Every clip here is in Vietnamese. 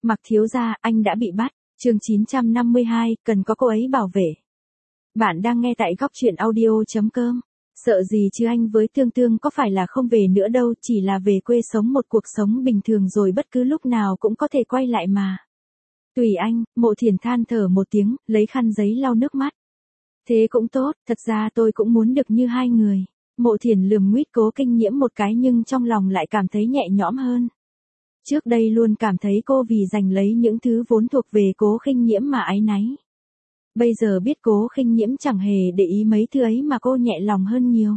Mạc thiếu gia, anh đã bị bắt. Chương 952, cần có cô ấy bảo vệ. Bạn đang nghe tại góc truyện audio.com. Sợ gì chứ anh với Tương Tương có phải là không về nữa đâu, chỉ là về quê sống một cuộc sống bình thường rồi bất cứ lúc nào cũng có thể quay lại mà. Tùy anh, Mộ Thiền than thở một tiếng, lấy khăn giấy lau nước mắt. Thế cũng tốt, thật ra tôi cũng muốn được như hai người. Mộ Thiền lườm nguýt Cố Kinh Nhiễm một cái nhưng trong lòng lại cảm thấy nhẹ nhõm hơn. Trước đây luôn cảm thấy cô vì giành lấy những thứ vốn thuộc về Cố Khinh Nhiễm mà áy náy. Bây giờ biết Cố Khinh Nhiễm chẳng hề để ý mấy thứ ấy mà cô nhẹ lòng hơn nhiều.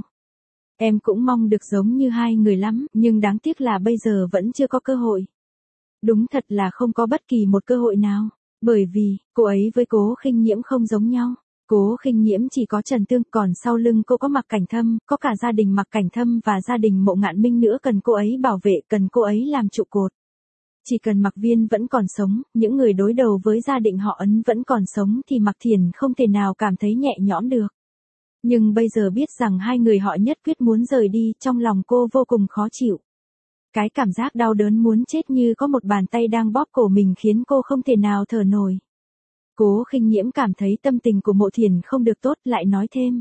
Em cũng mong được giống như hai người lắm, nhưng đáng tiếc là bây giờ vẫn chưa có cơ hội. Đúng thật là không có bất kỳ một cơ hội nào, bởi vì cô ấy với Cố Khinh Nhiễm không giống nhau. Cố Khinh Nhiễm chỉ có Trần Tương, còn sau lưng cô có Mạc Cảnh Thâm, có cả gia đình Mạc Cảnh Thâm và gia đình Mộ Ngạn Minh nữa cần cô ấy bảo vệ, cần cô ấy làm trụ cột. Chỉ cần Mạc Viên vẫn còn sống, những người đối đầu với gia đình họ Ấn vẫn còn sống thì Mạc Thiền không thể nào cảm thấy nhẹ nhõm được. Nhưng bây giờ biết rằng hai người họ nhất quyết muốn rời đi, trong lòng cô vô cùng khó chịu. Cái cảm giác đau đớn muốn chết như có một bàn tay đang bóp cổ mình khiến cô không thể nào thở nổi. Cố Khinh Nhiễm cảm thấy tâm tình của Mộ Thiền không được tốt, lại nói thêm.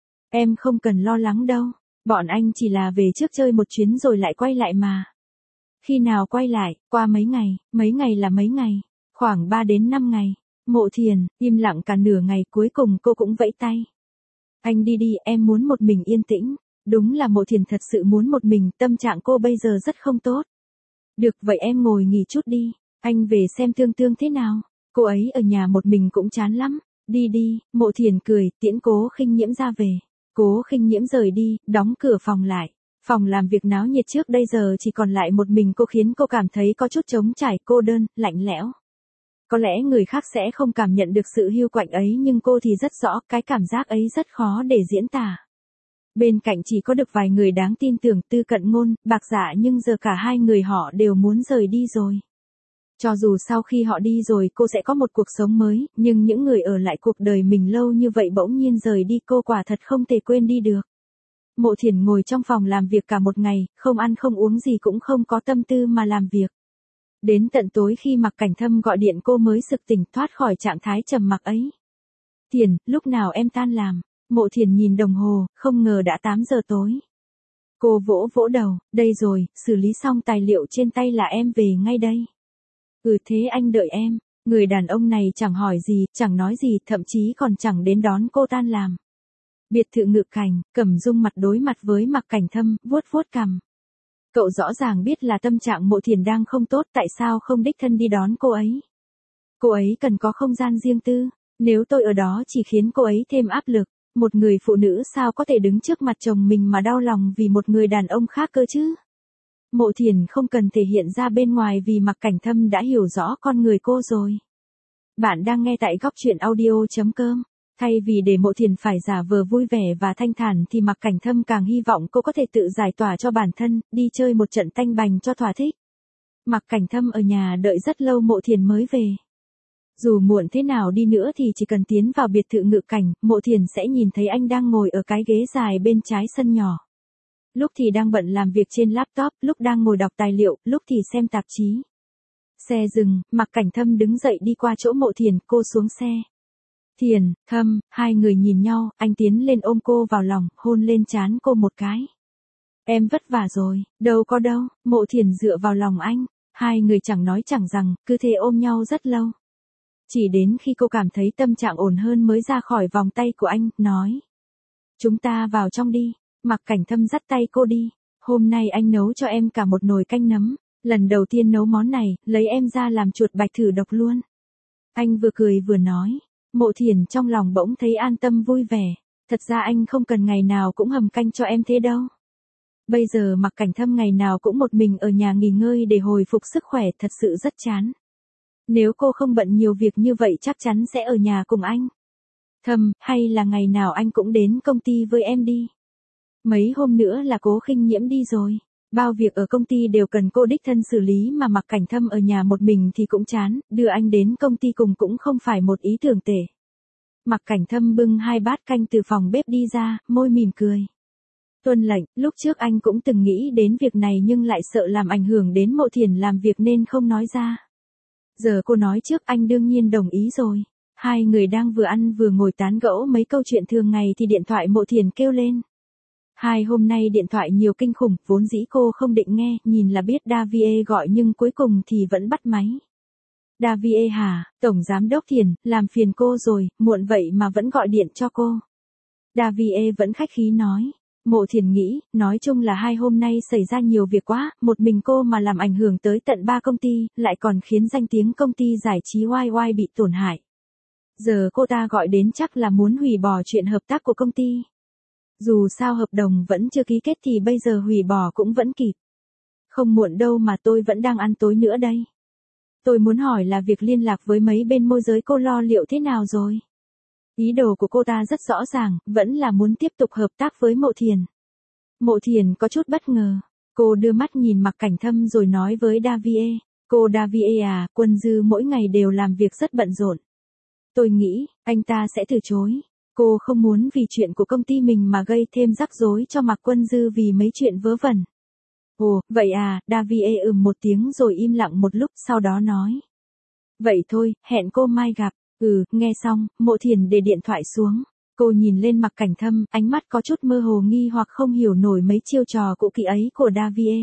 Em không cần lo lắng đâu, bọn anh chỉ là về trước chơi một chuyến rồi lại quay lại mà. Khi nào quay lại, qua mấy ngày là mấy ngày, khoảng 3 đến 5 ngày. Mộ Thiền, im lặng cả nửa ngày, cuối cùng cô cũng vẫy tay. Anh đi đi, em muốn một mình yên tĩnh. Đúng là Mộ Thiền thật sự muốn một mình, tâm trạng cô bây giờ rất không tốt. Được, vậy em ngồi nghỉ chút đi, anh về xem Tương Tương thế nào. Cô ấy ở nhà một mình cũng chán lắm. Đi đi, Mộ Thiền cười, tiễn Cố Khinh Nhiễm ra về. Cố Khinh Nhiễm rời đi, đóng cửa phòng lại. Phòng làm việc náo nhiệt trước đây giờ chỉ còn lại một mình cô khiến cô cảm thấy có chút trống trải, cô đơn, lạnh lẽo. Có lẽ người khác sẽ không cảm nhận được sự hiu quạnh ấy nhưng cô thì rất rõ, cái cảm giác ấy rất khó để diễn tả. Bên cạnh chỉ có được vài người đáng tin tưởng, Tư Cận Ngôn, Bạc Dạ, nhưng giờ cả hai người họ đều muốn rời đi rồi. Cho dù sau khi họ đi rồi cô sẽ có một cuộc sống mới, nhưng những người ở lại cuộc đời mình lâu như vậy bỗng nhiên rời đi cô quả thật không thể quên đi được. Mộ Thiền ngồi trong phòng làm việc cả một ngày, không ăn không uống gì cũng không có tâm tư mà làm việc. Đến tận tối khi Mạc Cảnh Thâm gọi điện cô mới sực tỉnh thoát khỏi trạng thái trầm mặc ấy. Thiền, lúc nào em tan làm? Mộ Thiền nhìn đồng hồ, không ngờ đã 8 giờ tối. Cô vỗ vỗ đầu, đây rồi, xử lý xong tài liệu trên tay là em về ngay đây. Thế anh đợi em. Người đàn ông này chẳng hỏi gì, chẳng nói gì, thậm chí còn chẳng đến đón cô tan làm. Biệt thự Ngự Cảnh, Cẩm Dung mặt đối mặt với Mạc Cảnh Thâm, vuốt vuốt cằm. Cậu rõ ràng biết là tâm trạng Mộ Thiền đang không tốt, tại sao không đích thân đi đón cô ấy? Cô ấy cần có không gian riêng tư, nếu tôi ở đó chỉ khiến cô ấy thêm áp lực. Một người phụ nữ sao có thể đứng trước mặt chồng mình mà đau lòng vì một người đàn ông khác cơ chứ? Mộ Thiền không cần thể hiện ra bên ngoài vì Mạc Cảnh Thâm đã hiểu rõ con người cô rồi. Bạn đang nghe tại góc truyện audio.com. Thay vì để Mộ Thiền phải giả vờ vui vẻ và thanh thản thì Mạc Cảnh Thâm càng hy vọng cô có thể tự giải tỏa cho bản thân, đi chơi một trận tanh bành cho thỏa thích. Mạc Cảnh Thâm ở nhà đợi rất lâu Mộ Thiền mới về. Dù muộn thế nào đi nữa thì chỉ cần tiến vào biệt thự Ngự Cảnh, Mộ Thiền sẽ nhìn thấy anh đang ngồi ở cái ghế dài bên trái sân nhỏ. Lúc thì đang bận làm việc trên laptop, lúc đang ngồi đọc tài liệu, lúc thì xem tạp chí. Xe dừng, Mạc Cảnh Thâm đứng dậy đi qua chỗ Mộ Thiền, cô xuống xe. Thiền, Thâm, hai người nhìn nhau, anh tiến lên ôm cô vào lòng, hôn lên trán cô một cái. Em vất vả rồi, đâu có đâu, Mộ Thiền dựa vào lòng anh, hai người chẳng nói chẳng rằng, cứ thế ôm nhau rất lâu. Chỉ đến khi cô cảm thấy tâm trạng ổn hơn mới ra khỏi vòng tay của anh, nói. Chúng ta vào trong đi. Mạc Cảnh Thâm dắt tay cô đi. Hôm nay anh nấu cho em cả một nồi canh nấm. Lần đầu tiên nấu món này, lấy em ra làm chuột bạch thử độc luôn. Anh vừa cười vừa nói. Mộ Thiền trong lòng bỗng thấy an tâm vui vẻ. Thật ra anh không cần ngày nào cũng hầm canh cho em thế đâu. Bây giờ Mạc Cảnh Thâm ngày nào cũng một mình ở nhà nghỉ ngơi để hồi phục sức khỏe, thật sự rất chán. Nếu cô không bận nhiều việc như vậy chắc chắn sẽ ở nhà cùng anh. Thâm, hay là ngày nào anh cũng đến công ty với em đi. Mấy hôm nữa là Cố Khinh Nhiễm đi rồi. Bao việc ở công ty đều cần cô đích thân xử lý mà Mạc Cảnh Thâm ở nhà một mình thì cũng chán, đưa anh đến công ty cùng cũng không phải một ý tưởng tệ. Mạc Cảnh Thâm bưng 2 bát canh từ phòng bếp đi ra, môi mỉm cười. Tuân lệnh, lúc trước anh cũng từng nghĩ đến việc này nhưng lại sợ làm ảnh hưởng đến Mộ Thiền làm việc nên không nói ra. Giờ cô nói trước anh đương nhiên đồng ý rồi. Hai người đang vừa ăn vừa ngồi tán gẫu mấy câu chuyện thường ngày thì điện thoại Mộ Thiền kêu lên. Hai hôm nay điện thoại nhiều kinh khủng, vốn dĩ cô không định nghe, nhìn là biết Davie gọi nhưng cuối cùng thì vẫn bắt máy. Davie hả, Tổng Giám Đốc Thiền, làm phiền cô rồi, muộn vậy mà vẫn gọi điện cho cô. Davie vẫn khách khí nói. Mộ Thiền nghĩ, nói chung là hai hôm nay xảy ra nhiều việc quá, một mình cô mà làm ảnh hưởng tới tận 3 công ty, lại còn khiến danh tiếng công ty giải trí YY bị tổn hại. Giờ cô ta gọi đến chắc là muốn hủy bỏ chuyện hợp tác của công ty. Dù sao hợp đồng vẫn chưa ký kết thì bây giờ hủy bỏ cũng vẫn kịp. Không muộn đâu mà tôi vẫn đang ăn tối nữa đây. Tôi muốn hỏi là việc liên lạc với mấy bên môi giới cô lo liệu thế nào rồi? Ý đồ của cô ta rất rõ ràng, vẫn là muốn tiếp tục hợp tác với Mộ Thiền. Mộ Thiền có chút bất ngờ. Cô đưa mắt nhìn Mạc Cảnh Thâm rồi nói với Davie. Cô Davie à, Quân Dư mỗi ngày đều làm việc rất bận rộn. Tôi nghĩ, anh ta sẽ từ chối. Cô không muốn vì chuyện của công ty mình mà gây thêm rắc rối cho Mạc Quân Dư vì mấy chuyện vớ vẩn. Ồ, vậy à, Davie một tiếng rồi im lặng một lúc sau đó nói. Vậy thôi, hẹn cô mai gặp. Nghe xong, Mộ Thiền để điện thoại xuống. Cô nhìn lên Mạc Cảnh Thâm, ánh mắt có chút mơ hồ nghi hoặc không hiểu nổi mấy chiêu trò cũ kỹ ấy của Davie.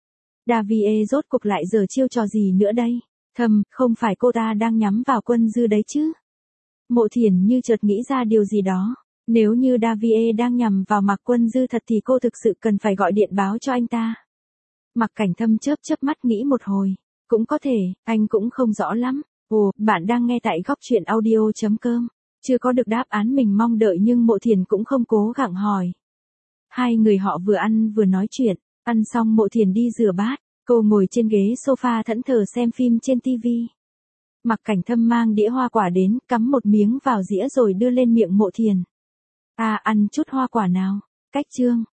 Davie rốt cuộc lại giờ chiêu trò gì nữa đây? Thâm, không phải cô ta đang nhắm vào Quân Dư đấy chứ? Mộ Thiền như chợt nghĩ ra điều gì đó. Nếu như Davie đang nhằm vào Mạc Quân Dư thật thì cô thực sự cần phải gọi điện báo cho anh ta. Mạc Cảnh Thâm chớp mắt nghĩ một hồi. Cũng có thể, anh cũng không rõ lắm. Ồ, bạn đang nghe tại Góc Chuyện Audio.com. Chưa có được đáp án mình mong đợi nhưng Mộ Thiền cũng không cố gắng hỏi. Hai người họ vừa ăn vừa nói chuyện. Ăn xong Mộ Thiền đi rửa bát. Cô ngồi trên ghế sofa thẫn thờ xem phim trên TV. Mạc Cảnh Thâm mang đĩa hoa quả đến, cắm một miếng vào dĩa rồi đưa lên miệng Mộ Thiền. À, ăn chút hoa quả nào. Cách chương.